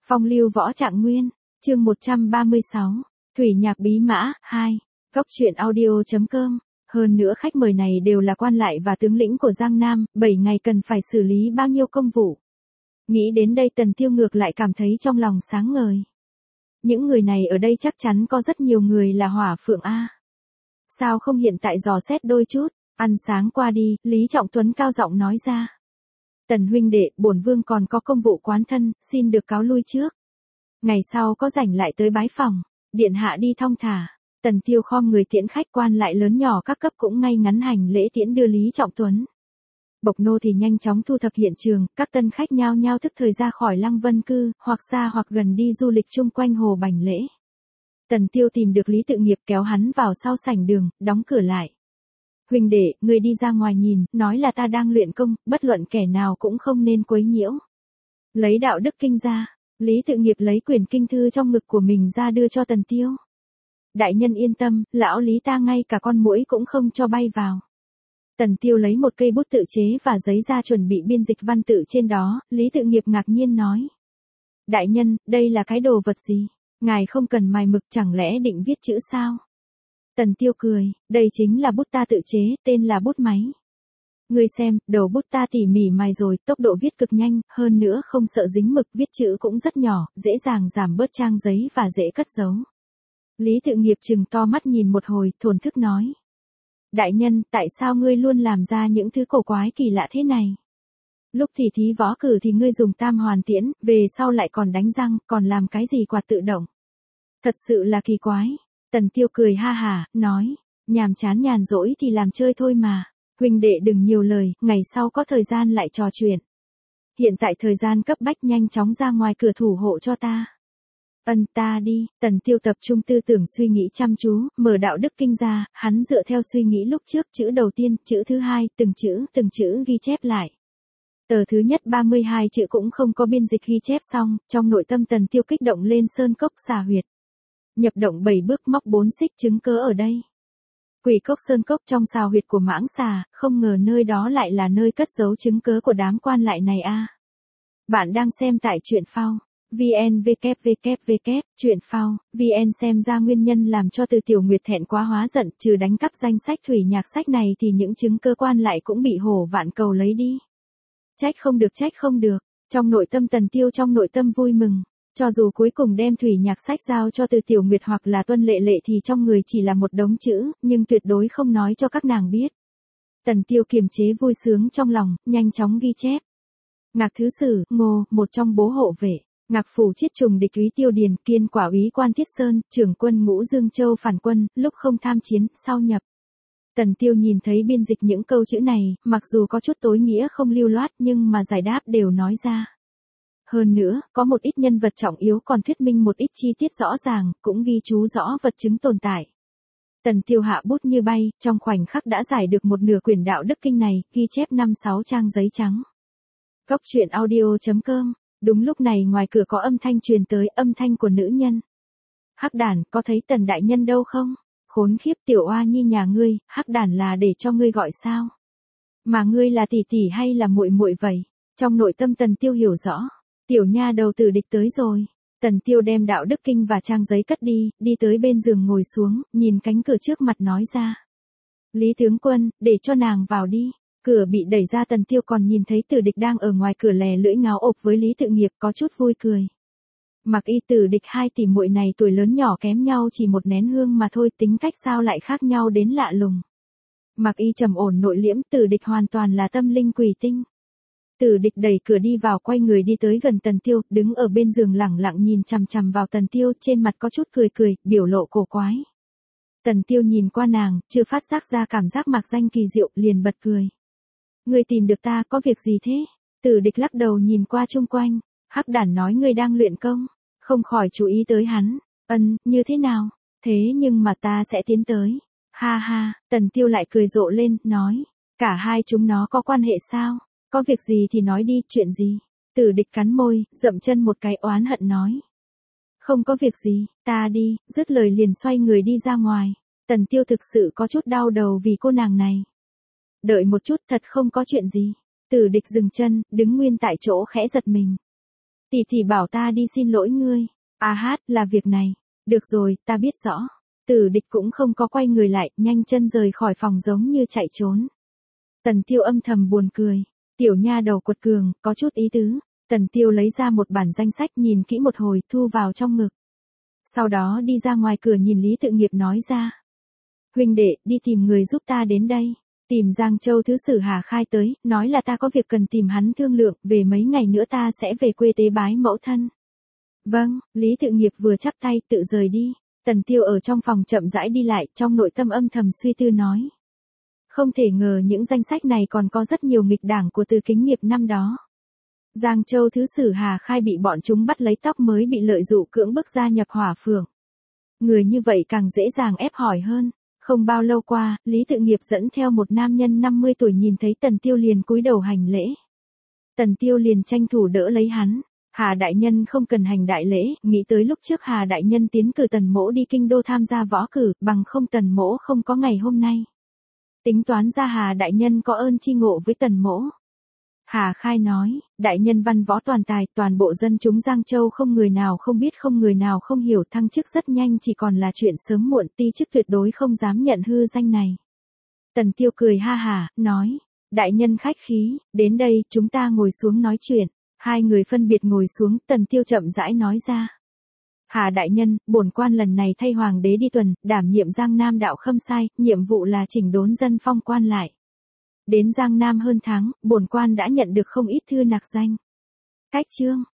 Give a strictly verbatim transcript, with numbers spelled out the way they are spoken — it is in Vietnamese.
Phong lưu võ trạng nguyên, chương một trăm ba mươi sáu, Thủy nhạc bí mã, hai, Góc truyện audio.com. Hơn nữa khách mời này đều là quan lại và tướng lĩnh của Giang Nam, bảy ngày cần phải xử lý bao nhiêu công vụ. Nghĩ đến đây Tần Tiêu ngược lại cảm thấy trong lòng sáng ngời. Những người này ở đây chắc chắn có rất nhiều người là hỏa phượng A. Sao không hiện tại dò xét đôi chút, ăn sáng qua đi, Lý Trọng Tuấn cao giọng nói ra. Tần huynh đệ, bổn vương còn có công vụ quán thân, xin được cáo lui trước. Ngày sau có rảnh lại tới bái phòng, điện hạ đi thong thả. Tần Tiêu khom người tiễn khách, quan lại lớn nhỏ các cấp cũng ngay ngắn hành lễ tiễn đưa Lý Trọng Tuấn. Bộc nô thì nhanh chóng thu thập hiện trường, các tân khách nhao nhao thức thời ra khỏi Lăng Vân Cư, hoặc xa hoặc gần đi du lịch chung quanh hồ Bành Lễ. Tần Tiêu tìm được Lý Tự Nghiệp kéo hắn vào sau sảnh đường, đóng cửa lại. Huynh đệ, người đi ra ngoài nhìn, nói là ta đang luyện công, bất luận kẻ nào cũng không nên quấy nhiễu. Lấy đạo đức kinh ra, Lý Tự Nghiệp lấy quyển kinh thư trong ngực của mình ra đưa cho Tần Tiêu. Đại nhân yên tâm, lão Lý ta ngay cả con muỗi cũng không cho bay vào. Tần Tiêu lấy một cây bút tự chế và giấy ra chuẩn bị biên dịch văn tự trên đó, Lý Tự Nghiệp ngạc nhiên nói. Đại nhân, đây là cái đồ vật gì? Ngài không cần mài mực, chẳng lẽ định viết chữ sao? Tần Tiêu cười, đây chính là bút ta tự chế, tên là bút máy. Ngươi xem, đầu bút ta tỉ mỉ mài rồi, tốc độ viết cực nhanh, hơn nữa không sợ dính mực, viết chữ cũng rất nhỏ, dễ dàng giảm bớt trang giấy và dễ cất giấu. Lý Tự Nghiệp trừng to mắt nhìn một hồi, thổn thức nói. Đại nhân, tại sao ngươi luôn làm ra những thứ cổ quái kỳ lạ thế này? Lúc thì thí võ cử thì ngươi dùng tam hoàn tiễn, về sau lại còn đánh răng, còn làm cái gì quạt tự động? Thật sự là kỳ quái. Tần Tiêu cười ha hà, nói, nhàm chán nhàn rỗi thì làm chơi thôi mà. Huynh đệ đừng nhiều lời, ngày sau có thời gian lại trò chuyện. Hiện tại thời gian cấp bách, nhanh chóng ra ngoài cửa thủ hộ cho ta. Ân, ta đi. Tần Tiêu tập trung tư tưởng suy nghĩ chăm chú, mở đạo đức kinh ra, hắn dựa theo suy nghĩ lúc trước, chữ đầu tiên, chữ thứ hai, từng chữ, từng chữ ghi chép lại. Tờ thứ nhất ba mươi hai chữ cũng không có biên dịch ghi chép xong, trong nội tâm Tần Tiêu kích động lên sơn cốc xà huyệt. Nhập động bảy bước, móc bốn xích, chứng cớ ở đây. Quỷ cốc sơn cốc trong xào huyệt của mãng xà, không ngờ nơi đó lại là nơi cất giấu chứng cớ của đám quan lại này a. Bạn đang xem tại truyện phao. vn www truyện phao vn xem ra nguyên nhân làm cho Từ Tiểu Nguyệt thẹn quá hóa giận, trừ đánh cắp danh sách thủy nhạc sách này thì những chứng cơ quan lại cũng bị Hổ Vạn Cầu lấy đi. Trách không được, trách không được. Trong nội tâm Tần Tiêu trong nội tâm vui mừng. Cho dù cuối cùng đem thủy nhạc sách giao cho Từ Tiểu Nguyệt hoặc là Tuân Lệ Lệ thì trong người chỉ là một đống chữ, nhưng tuyệt đối không nói cho các nàng biết. Tần Tiêu kiềm chế vui sướng trong lòng, nhanh chóng ghi chép. Ngạc Thứ Sử, Ngô, một trong bố hộ vệ. Ngạc phủ chiết trùng địch úy Tiêu Điền, kiên quả úy quan Thiết Sơn, trưởng quân Ngũ Dương Châu phản quân, lúc không tham chiến, sau nhập. Tần Tiêu nhìn thấy biên dịch những câu chữ này, mặc dù có chút tối nghĩa không lưu loát nhưng mà giải đáp đều nói ra. Hơn nữa, có một ít nhân vật trọng yếu còn thuyết minh một ít chi tiết rõ ràng, cũng ghi chú rõ vật chứng tồn tại. Tần Tiêu hạ bút như bay, trong khoảnh khắc đã giải được một nửa quyển đạo đức kinh này, ghi chép năm sáu trang giấy trắng. Góc truyện audio.com. Đúng lúc này ngoài cửa có âm thanh truyền tới, âm thanh của nữ nhân. Hắc Đản, có thấy Tần đại nhân đâu không? Khốn khiếp, tiểu oa nhi nhà ngươi, Hắc Đản là để cho ngươi gọi sao? Mà ngươi là tỷ tỷ hay là muội muội vậy? Trong nội tâm Tần Tiêu hiểu rõ, tiểu nha đầu Tử Địch tới rồi. Tần Tiêu đem đạo đức kinh và trang giấy cất đi, đi tới bên giường ngồi xuống, nhìn cánh cửa trước mặt nói ra. Lý tướng quân, để cho nàng vào đi. Cửa bị đẩy ra, Tần Tiêu còn nhìn thấy Tử Địch đang ở ngoài cửa lè lưỡi ngáo ộp với Lý Tự Nghiệp, có chút vui cười. Mặc Y Tử Địch hai tỷ muội này tuổi lớn nhỏ kém nhau chỉ một nén hương mà thôi, tính cách sao lại khác nhau đến lạ lùng. Mặc Y trầm ổn nội liễm, Tử Địch hoàn toàn là tâm linh quỷ tinh. Tử Địch đẩy cửa đi vào, quay người đi tới gần Tần Tiêu, đứng ở bên giường lẳng lặng nhìn chằm chằm vào Tần Tiêu, trên mặt có chút cười cười, biểu lộ cổ quái. Tần Tiêu nhìn qua nàng, chưa phát giác ra cảm giác mạc danh kỳ diệu, liền bật cười. Ngươi tìm được ta, có việc gì thế? Tử Địch lắc đầu nhìn qua chung quanh. Hắc Đản nói ngươi đang luyện công, không khỏi chú ý tới hắn. Ân, như thế nào? Thế nhưng mà ta sẽ tiến tới. Ha ha, Tần Tiêu lại cười rộ lên, nói. Cả hai chúng nó có quan hệ sao? Có việc gì thì nói đi, chuyện gì? Tử Địch cắn môi, dậm chân một cái oán hận nói. Không có việc gì, ta đi, dứt lời liền xoay người đi ra ngoài. Tần Tiêu thực sự có chút đau đầu vì cô nàng này. Đợi một chút, thật không có chuyện gì. Tử Địch dừng chân, đứng nguyên tại chỗ khẽ giật mình. Tỷ tỷ bảo ta đi xin lỗi ngươi. À hát, là việc này. Được rồi, ta biết rõ. Tử Địch cũng không có quay người lại, nhanh chân rời khỏi phòng giống như chạy trốn. Tần Tiêu âm thầm buồn cười. Tiểu nha đầu quật cường, có chút ý tứ. Tần Tiêu lấy ra một bản danh sách nhìn kỹ một hồi, thu vào trong ngực. Sau đó đi ra ngoài cửa nhìn Lý Tự Nghiệp nói ra. Huynh đệ, đi tìm người giúp ta đến đây. Tìm Giang Châu Thứ Sử Hà Khai tới, nói là ta có việc cần tìm hắn thương lượng, về mấy ngày nữa ta sẽ về quê tế bái mẫu thân. Vâng, Lý Tự Nghiệp vừa chắp tay tự rời đi. Tần Tiêu ở trong phòng chậm rãi đi lại, trong nội tâm âm thầm suy tư nói. Không thể ngờ những danh sách này còn có rất nhiều nghịch đảng của Từ Kính Nghiệp năm đó. Giang Châu Thứ Sử Hà Khai bị bọn chúng bắt lấy tóc mới bị lợi dụ cưỡng bức gia nhập Hỏa Phượng. Người như vậy càng dễ dàng ép hỏi hơn. Không bao lâu qua, Lý Tự Nghiệp dẫn theo một nam nhân năm mươi tuổi nhìn thấy Tần Tiêu liền cúi đầu hành lễ. Tần Tiêu liền tranh thủ đỡ lấy hắn. Hà đại nhân không cần hành đại lễ, nghĩ tới lúc trước Hà đại nhân tiến cử Tần Mỗ đi kinh đô tham gia võ cử, bằng không Tần Mỗ không có ngày hôm nay. Tính toán ra Hà đại nhân có ơn chi ngộ với Tần Mỗ. Hà Khai nói, đại nhân văn võ toàn tài, toàn bộ dân chúng Giang Châu không người nào không biết không người nào không hiểu, thăng chức rất nhanh chỉ còn là chuyện sớm muộn, ti chức tuyệt đối không dám nhận hư danh này. Tần Tiêu cười ha hà, nói, đại nhân khách khí, đến đây chúng ta ngồi xuống nói chuyện. Hai người phân biệt ngồi xuống, Tần Tiêu chậm rãi nói ra. Hà đại nhân, bổn quan lần này thay hoàng đế đi tuần, đảm nhiệm Giang Nam đạo khâm sai, nhiệm vụ là chỉnh đốn dân phong quan lại. Đến Giang Nam hơn tháng, bổn quan đã nhận được không ít thư nặc danh. Cách chương